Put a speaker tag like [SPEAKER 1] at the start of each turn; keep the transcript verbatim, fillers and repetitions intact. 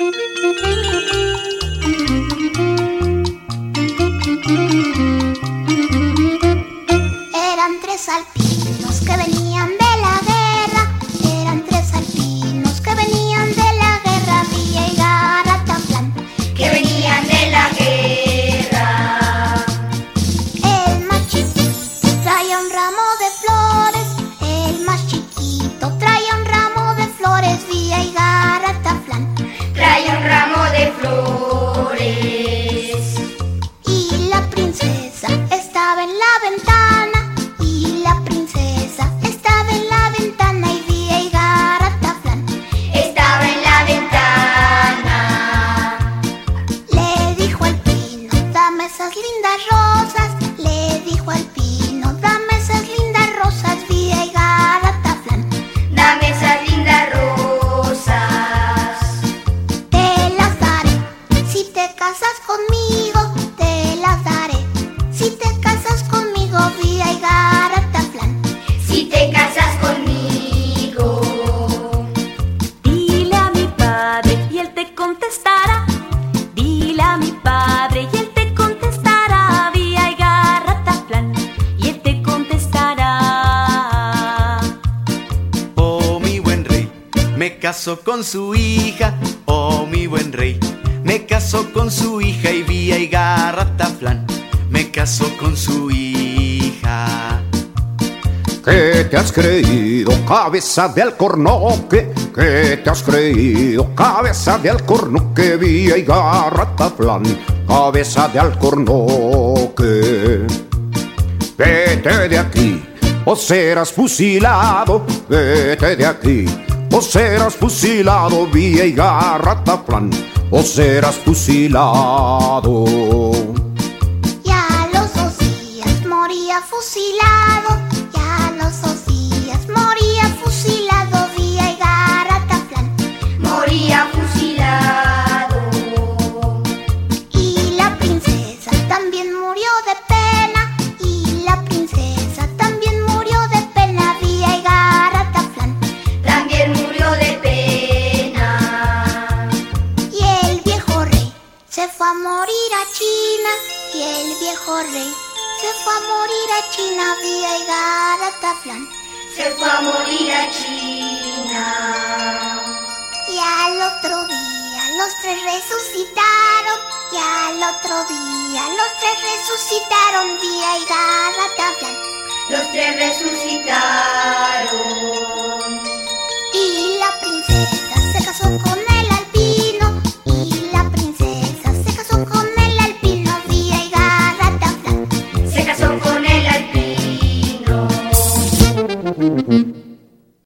[SPEAKER 1] Eran tres alpinos que venían de la guerra. Eran tres alpinos que venían de la guerra. Villa y Garataflán,
[SPEAKER 2] que venían de la guerra.
[SPEAKER 1] El más chiquito traía un ramo de flores. El más chiquito traía un ramo de flores. Villa y Garataflán,
[SPEAKER 2] traía un ramo de flores.
[SPEAKER 1] Y la princesa estaba en la ventana. Y la princesa estaba en la ventana. Y Villa y Garataflán
[SPEAKER 2] estaba en la ventana.
[SPEAKER 1] le dijo al pino: dame esas lindas rosas. Le dijo al pino: dame esas lindas rosas. Villa y Garataflán,
[SPEAKER 2] Dame esas lindas rosas.
[SPEAKER 1] te las daré si te casas conmigo. Te las daré si te casas conmigo. Villa y Garataflán,
[SPEAKER 2] Si te casas conmigo.
[SPEAKER 3] Dile a mi padre y él te contestará. Dile a mi padre y él te contestará. Villa y Garataflán, y él te contestará.
[SPEAKER 4] Oh, mi buen rey, me caso con su hija. Oh, mi buen rey, me caso con su hija. Y Villa y Garataflán, me caso con su hija.
[SPEAKER 5] ¿Qué te has creído, cabeza de alcornoque? ¿Qué te has creído, cabeza de alcornoque? Villa y Garataflán, cabeza de alcornoque. Vete de aquí, o serás fusilado. Vete de aquí, o serás fusilado. Villa y Garataflán, o serás fusilado.
[SPEAKER 1] y a los dos días moría fusilado. Y a los dos días moría fusilado. Villa y Garataflán,
[SPEAKER 2] Moría fusilado.
[SPEAKER 1] y la princesa también murió de pena. Y la princesa también murió de pena. Villa y Garataflán,
[SPEAKER 2] También murió de pena.
[SPEAKER 1] y el viejo rey se fue a morir a China. Y el viejo rey se fue a morir a China. Villa y Garataflán,
[SPEAKER 2] Se fue a morir a China.
[SPEAKER 1] y al otro día los tres resucitaron. Y al otro día los tres resucitaron. Villa y Garataflán,
[SPEAKER 2] Los tres resucitaron.